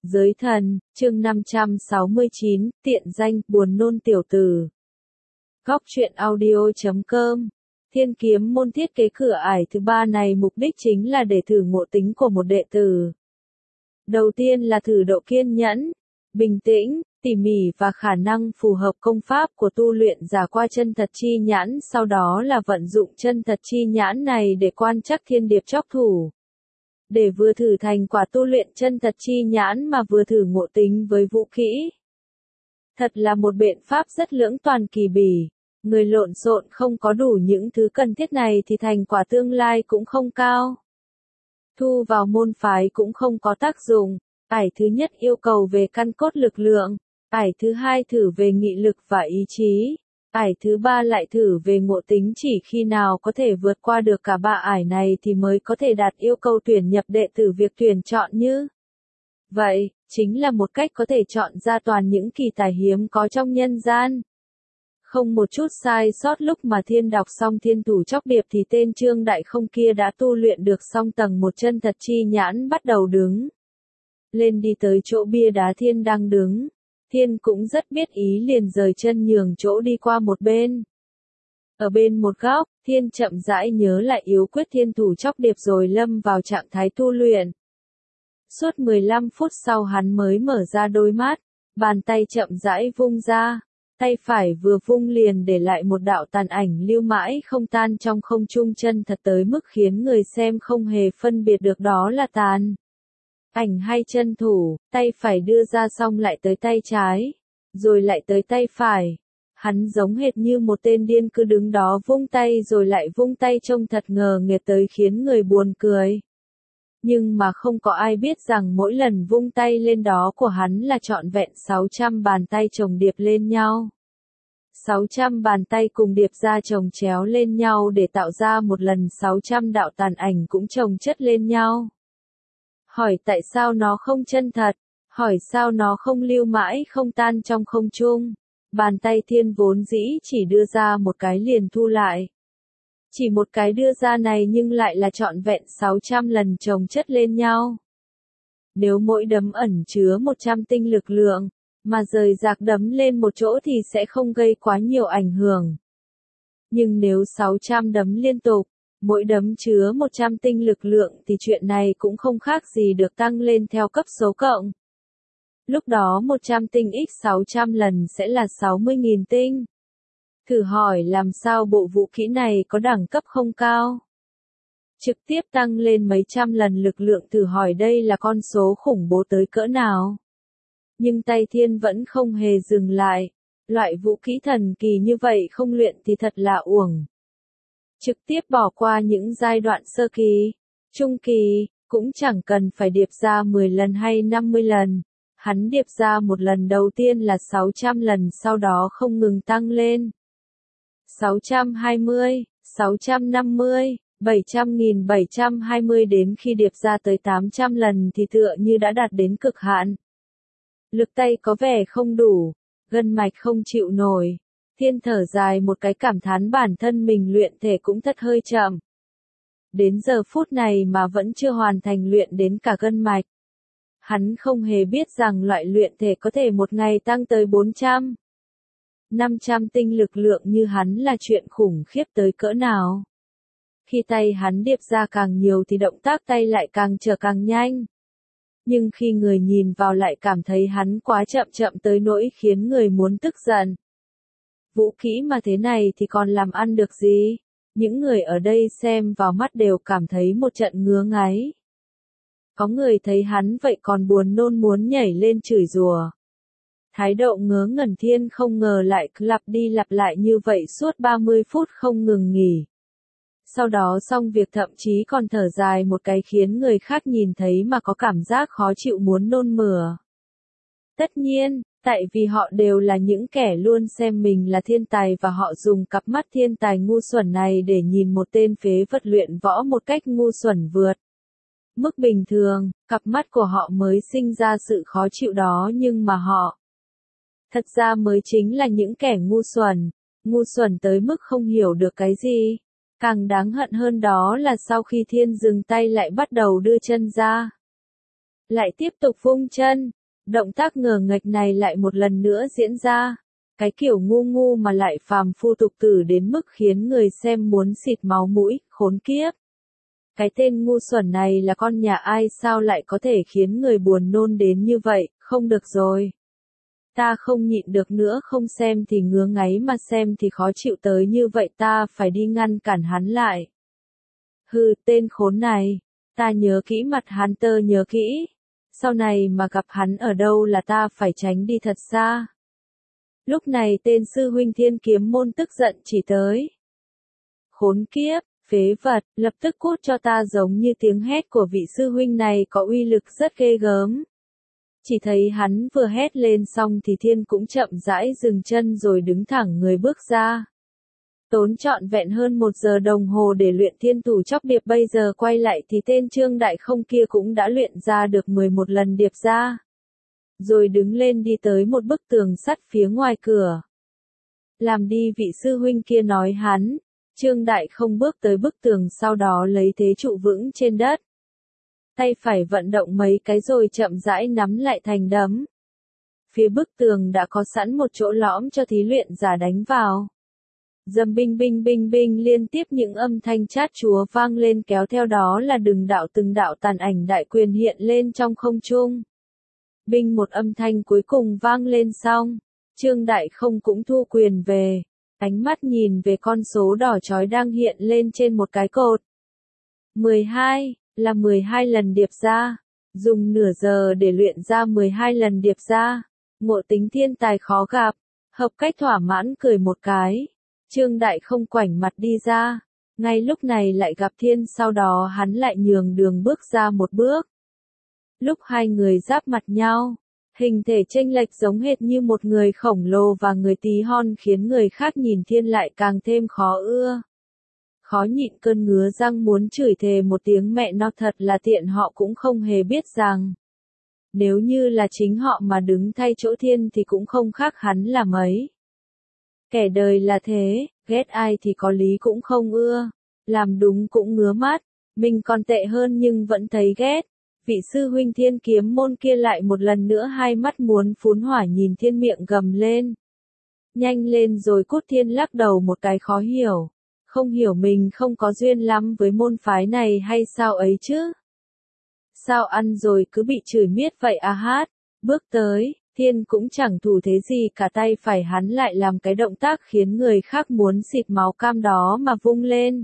Giới thần, chương 569, tiện danh, buồn nôn tiểu tử. Góc truyện audio.com. Thiên kiếm môn thiết kế cửa ải thứ 3 này mục đích chính là để thử ngộ tính của một đệ tử. Đầu tiên là thử độ kiên nhẫn, bình tĩnh, tỉ mỉ và khả năng phù hợp công pháp của tu luyện giả qua chân thật chi nhãn, sau đó là vận dụng chân thật chi nhãn này để quan trắc thiên điệp chóc thủ. Để vừa thử thành quả tu luyện chân thật chi nhãn mà vừa thử ngộ tính với vũ kỹ. Thật là một biện pháp rất lưỡng toàn kỳ bỉ. Người lộn xộn không có đủ những thứ cần thiết này thì thành quả tương lai cũng không cao. Thu vào môn phái cũng không có tác dụng. Ải thứ nhất yêu cầu về căn cốt lực lượng. Ải thứ hai thử về nghị lực và ý chí. Ải thứ ba lại thử về ngộ tính, chỉ khi nào có thể vượt qua được cả ba ải này thì mới có thể đạt yêu cầu tuyển nhập đệ tử. Việc tuyển chọn như vậy, chính là một cách có thể chọn ra toàn những kỳ tài hiếm có trong nhân gian. Không một chút sai sót. Lúc mà Thiên đọc xong Thiên thủ chóc điệp thì tên Trương Đại Không kia đã tu luyện được xong tầng 1 chân thật chi nhãn, bắt đầu đứng lên đi tới chỗ bia đá Thiên đang đứng. Thiên cũng rất biết ý, liền rời chân nhường chỗ đi qua một bên. Ở bên một góc, Thiên chậm rãi nhớ lại yếu quyết Thiên thủ chóc điệp rồi lâm vào trạng thái tu luyện. Suốt 15 phút sau hắn mới mở ra đôi mắt, bàn tay chậm rãi vung ra, tay phải vừa vung liền để lại một đạo tàn ảnh lưu mãi không tan trong không trung, chân thật tới mức khiến người xem không hề phân biệt được đó là tàn ảnh hay chân thủ. Tay phải đưa ra xong lại tới tay trái, rồi lại tới tay phải. Hắn giống hệt như một tên điên, cứ đứng đó vung tay rồi lại vung tay, trông thật ngờ nghệch tới khiến người buồn cười. Nhưng mà không có ai biết rằng mỗi lần vung tay lên đó của hắn là trọn vẹn 600 bàn tay chồng điệp lên nhau. 600 bàn tay cùng điệp ra chồng chéo lên nhau để tạo ra một lần 600 đạo tàn ảnh cũng chồng chất lên nhau. Hỏi tại sao nó không chân thật? Hỏi sao nó không lưu mãi không tan trong không trung? Bàn tay Thiên vốn dĩ chỉ đưa ra một cái liền thu lại. Chỉ một cái đưa ra này nhưng lại là trọn vẹn 600 lần chồng chất lên nhau. Nếu mỗi đấm ẩn chứa 100 tinh lực lượng, mà rời rạc đấm lên một chỗ thì sẽ không gây quá nhiều ảnh hưởng. Nhưng nếu 600 đấm liên tục, mỗi đấm chứa 100 tinh lực lượng thì chuyện này cũng không khác gì được tăng lên theo cấp số cộng. Lúc đó 100 tinh x 600 lần sẽ là 60.000 tinh. Thử hỏi làm sao bộ vũ khí này có đẳng cấp không cao? Trực tiếp tăng lên mấy trăm lần lực lượng, thử hỏi đây là con số khủng bố tới cỡ nào? Nhưng tay Thiên vẫn không hề dừng lại. Loại vũ khí thần kỳ như vậy không luyện thì thật là uổng. Trực tiếp bỏ qua những giai đoạn sơ kỳ, trung kỳ, cũng chẳng cần phải điệp ra 10 lần hay 50 lần. Hắn điệp ra một lần đầu tiên là 600 lần, sau đó không ngừng tăng lên. 620, 650, 700.000, 720 đến khi điệp ra tới 800 lần thì tựa như đã đạt đến cực hạn. Lực tay có vẻ không đủ, gân mạch không chịu nổi. Thiên thở dài một cái, cảm thán bản thân mình luyện thể cũng thật hơi chậm. Đến giờ phút này mà vẫn chưa hoàn thành luyện đến cả gân mạch. Hắn không hề biết rằng loại luyện thể có thể một ngày tăng tới 400, 500 tinh lực lượng như hắn là chuyện khủng khiếp tới cỡ nào. Khi tay hắn điệp ra càng nhiều thì động tác tay lại càng trở càng nhanh. Nhưng khi người nhìn vào lại cảm thấy hắn quá chậm tới nỗi khiến người muốn tức giận. Vũ khí mà thế này thì còn làm ăn được gì? Những người ở đây xem vào mắt đều cảm thấy một trận ngứa ngáy. Có người thấy hắn vậy còn buồn nôn muốn nhảy lên chửi rủa. Thái độ ngớ ngẩn Thiên không ngờ lại cứ lặp đi lặp lại như vậy suốt 30 phút không ngừng nghỉ. Sau đó xong việc thậm chí còn thở dài một cái khiến người khác nhìn thấy mà có cảm giác khó chịu muốn nôn mửa. Tất nhiên, tại vì họ đều là những kẻ luôn xem mình là thiên tài và họ dùng cặp mắt thiên tài ngu xuẩn này để nhìn một tên phế vật luyện võ một cách ngu xuẩn vượt mức bình thường, cặp mắt của họ mới sinh ra sự khó chịu đó, nhưng mà họ thật ra mới chính là những kẻ ngu xuẩn tới mức không hiểu được cái gì. Càng đáng hận hơn đó là sau khi Thiên dừng tay lại bắt đầu đưa chân ra. lại tiếp tục vung chân. Động tác ngờ nghệch này lại một lần nữa diễn ra. Cái kiểu ngu ngu mà lại phàm phu tục tử đến mức khiến người xem muốn xịt máu mũi, khốn kiếp. Cái tên ngu xuẩn này là con nhà ai sao lại có thể khiến người buồn nôn đến như vậy, không được rồi. Ta không nhịn được nữa, không xem thì ngứa ngáy mà xem thì khó chịu tới như vậy, ta phải đi ngăn cản hắn lại. Hừ, tên khốn này, ta nhớ kỹ mặt hắn, tơ nhớ kỹ. Sau này mà gặp hắn ở đâu là ta phải tránh đi thật xa. Lúc này tên sư huynh Thiên Kiếm Môn tức giận chỉ tới. Khốn kiếp, phế vật, lập tức cút cho ta, giống như tiếng hét của vị sư huynh này có uy lực rất ghê gớm. Chỉ thấy hắn vừa hét lên xong thì Thiên cũng chậm rãi dừng chân rồi đứng thẳng người bước ra. Tốn trọn vẹn hơn 1 giờ đồng hồ để luyện Thiên Thủ Chóc Điệp, bây giờ quay lại thì tên Trương Đại Không kia cũng đã luyện ra được 11 lần điệp ra. Rồi đứng lên đi tới một bức tường sắt phía ngoài cửa. Làm đi, vị sư huynh kia nói hắn. Trương Đại Không bước tới bức tường, sau đó lấy thế trụ vững trên đất. Tay phải vận động mấy cái rồi chậm rãi nắm lại thành đấm. Phía bức tường đã có sẵn một chỗ lõm cho thí luyện giả đánh vào. Dầm binh binh binh binh, liên tiếp những âm thanh chát chúa vang lên, kéo theo đó là từng đạo tàn ảnh đại quyền hiện lên trong không trung. Binh, một âm thanh cuối cùng vang lên xong, Trương Đại Không cũng thu quyền về, ánh mắt nhìn về con số đỏ chói đang hiện lên trên một cái cột. 12, là 12 lần điệp ra. Dùng nửa giờ để luyện ra 12 lần điệp ra. Ngộ tính thiên tài khó gặp. Hợp cách thỏa mãn cười một cái. Trương Đại Không ngoảnh mặt đi ra. Ngay lúc này lại gặp Thiên, sau đó hắn lại nhường đường bước ra một bước. Lúc hai người giáp mặt nhau, hình thể chênh lệch giống hệt như một người khổng lồ và người tí hon, khiến người khác nhìn Thiên lại càng thêm khó ưa. Khó nhịn cơn ngứa răng muốn chửi thề một tiếng mẹ nó, thật là tiện, họ cũng không hề biết rằng nếu như là chính họ mà đứng thay chỗ Thiên thì cũng không khác hắn là mấy. Kẻ đời là thế, ghét ai thì có lý cũng không ưa, làm đúng cũng ngứa mắt, mình còn tệ hơn nhưng vẫn thấy ghét. Vị sư huynh Thiên Kiếm Môn kia lại một lần nữa hai mắt muốn phun hỏa nhìn Thiên, miệng gầm lên. Nhanh lên rồi cút. Thiên lắc đầu một cái khó hiểu. Không hiểu mình không có duyên lắm với môn phái này hay sao ấy chứ? Sao ăn rồi cứ bị chửi miết vậy à hát? Bước tới, Thiên cũng chẳng thủ thế gì cả, tay phải hắn lại làm cái động tác khiến người khác muốn xịt máu cam đó mà vung lên.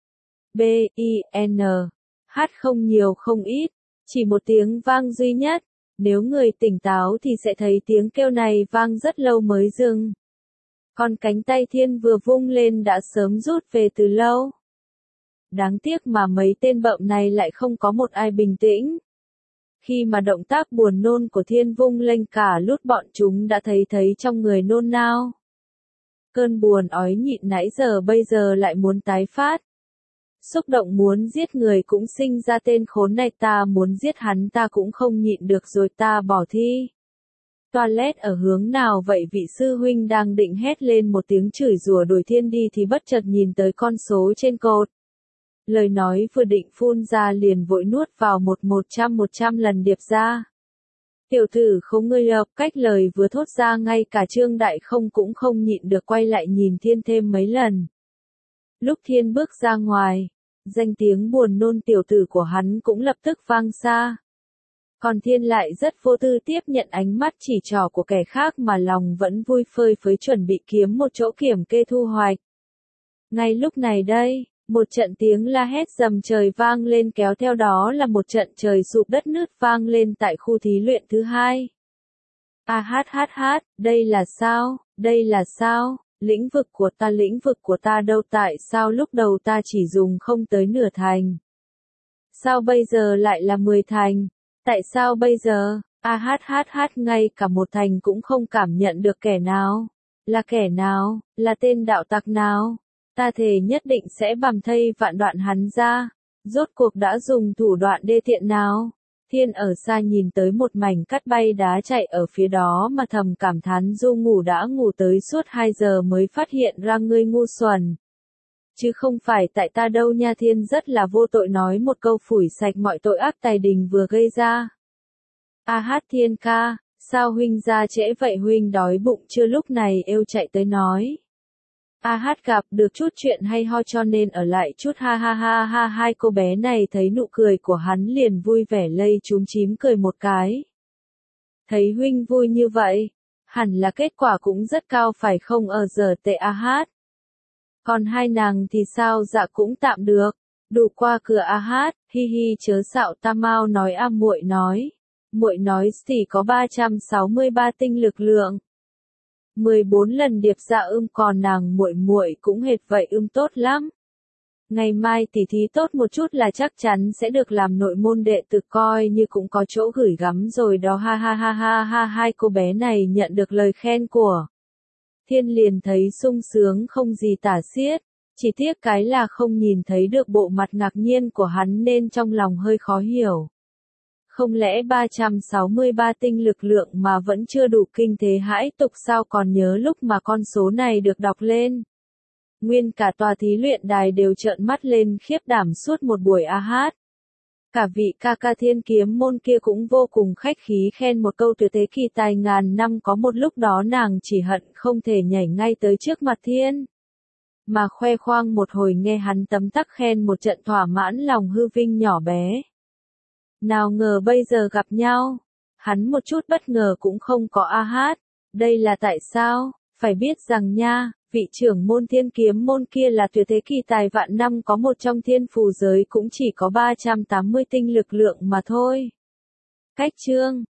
B-I-N. Hát không nhiều không ít, chỉ một tiếng vang duy nhất. Nếu người tỉnh táo thì sẽ thấy tiếng kêu này vang rất lâu mới dừng. Còn cánh tay Thiên vừa vung lên đã sớm rút về từ lâu. Đáng tiếc mà mấy tên bợm này lại không có một ai bình tĩnh. Khi mà động tác buồn nôn của Thiên vung lên, cả lút bọn chúng đã thấy trong người nôn nao. Cơn buồn ói nhịn nãy giờ bây giờ lại muốn tái phát. Xúc động muốn giết người cũng sinh ra, tên khốn này ta muốn giết hắn ta cũng không nhịn được rồi, ta bỏ thi. Toilet ở hướng nào vậy? Vị sư huynh đang định hét lên một tiếng chửi rủa đuổi Thiên đi thì bất chợt nhìn tới con số trên cột. Lời nói vừa định phun ra liền vội nuốt vào 100 lần điệp ra. Tiểu tử không, ngươi đọc cách lời vừa thốt ra, ngay cả Trương Đại Không cũng không nhịn được quay lại nhìn Thiên thêm mấy lần. Lúc Thiên bước ra ngoài, danh tiếng buồn nôn tiểu tử của hắn cũng lập tức vang xa. Còn Thiên lại rất vô tư tiếp nhận ánh mắt chỉ trỏ của kẻ khác mà lòng vẫn vui phơi phới chuẩn bị kiếm một chỗ kiểm kê thu hoạch. Ngay lúc này đây, một trận tiếng la hét rầm trời vang lên, kéo theo đó là một trận trời sụp đất nứt vang lên tại khu thí luyện thứ hai. Hát, đây là sao, đây là sao, lĩnh vực của ta đâu, tại sao lúc đầu ta chỉ dùng không tới nửa thành? Sao bây giờ lại là 10 thành? Tại sao bây giờ, hát, ngay cả một thành cũng không cảm nhận được? Kẻ nào? Là kẻ nào? Là tên đạo tặc nào? Ta thề nhất định sẽ bằm thây vạn đoạn hắn ra. Rốt cuộc đã dùng thủ đoạn đê tiện nào? Thiên ở xa nhìn tới một mảnh cát bay đá chạy ở phía đó mà thầm cảm thán, du ngủ đã ngủ tới suốt 2 giờ mới phát hiện ra ngươi ngu xuẩn. Chứ không phải tại ta đâu nha. Thiên rất là vô tội nói một câu phủi sạch mọi tội ác Tài Đình vừa gây ra. A Hát Thiên ca, sao huynh ra trễ vậy, huynh đói bụng chưa? Lúc này Êu chạy tới nói. A Hát gặp được chút chuyện hay ho cho nên ở lại chút, ha ha ha ha. Hai cô bé này thấy nụ cười của hắn liền vui vẻ lây chúm chím cười một cái. Thấy huynh vui như vậy, hẳn là kết quả cũng rất cao phải không? Giờ tệ A Hát. Còn hai nàng thì sao? Dạ cũng tạm được. Đủ qua cửa A Hát, hi hi chớ xạo ta mau nói. Muội nói thì có 363 tinh lực lượng. 14 lần điệp dạ còn nàng muội cũng hệt vậy tốt lắm. Ngày mai tỉ thí tốt một chút là chắc chắn sẽ được làm nội môn đệ tử, coi như cũng có chỗ gửi gắm rồi đó, ha ha ha ha ha. Hai cô bé này nhận được lời khen của Thiên liền thấy sung sướng không gì tả xiết, chỉ tiếc cái là không nhìn thấy được bộ mặt ngạc nhiên của hắn nên trong lòng hơi khó hiểu. Không lẽ 363 tinh lực lượng mà vẫn chưa đủ kinh thế hãi tục sao? Còn nhớ lúc mà con số này được đọc lên, nguyên cả tòa thí luyện đài đều trợn mắt lên khiếp đảm suốt một buổi. A Hát. Cả vị ca ca Thiên Kiếm môn kia cũng vô cùng khách khí khen một câu tuyệt thế kỳ tài ngàn năm, có một lúc đó nàng chỉ hận không thể nhảy ngay tới trước mặt Thiên mà khoe khoang một hồi, nghe hắn tấm tắc khen một trận thỏa mãn lòng hư vinh nhỏ bé. Nào ngờ bây giờ gặp nhau, hắn một chút bất ngờ cũng không có. A Hát, đây là tại sao? Phải biết rằng nha, vị trưởng môn Thiên Kiếm môn kia là tuyệt thế kỳ tài vạn năm có một trong thiên phù giới, cũng chỉ có 380 tinh lực lượng mà thôi. Cách chương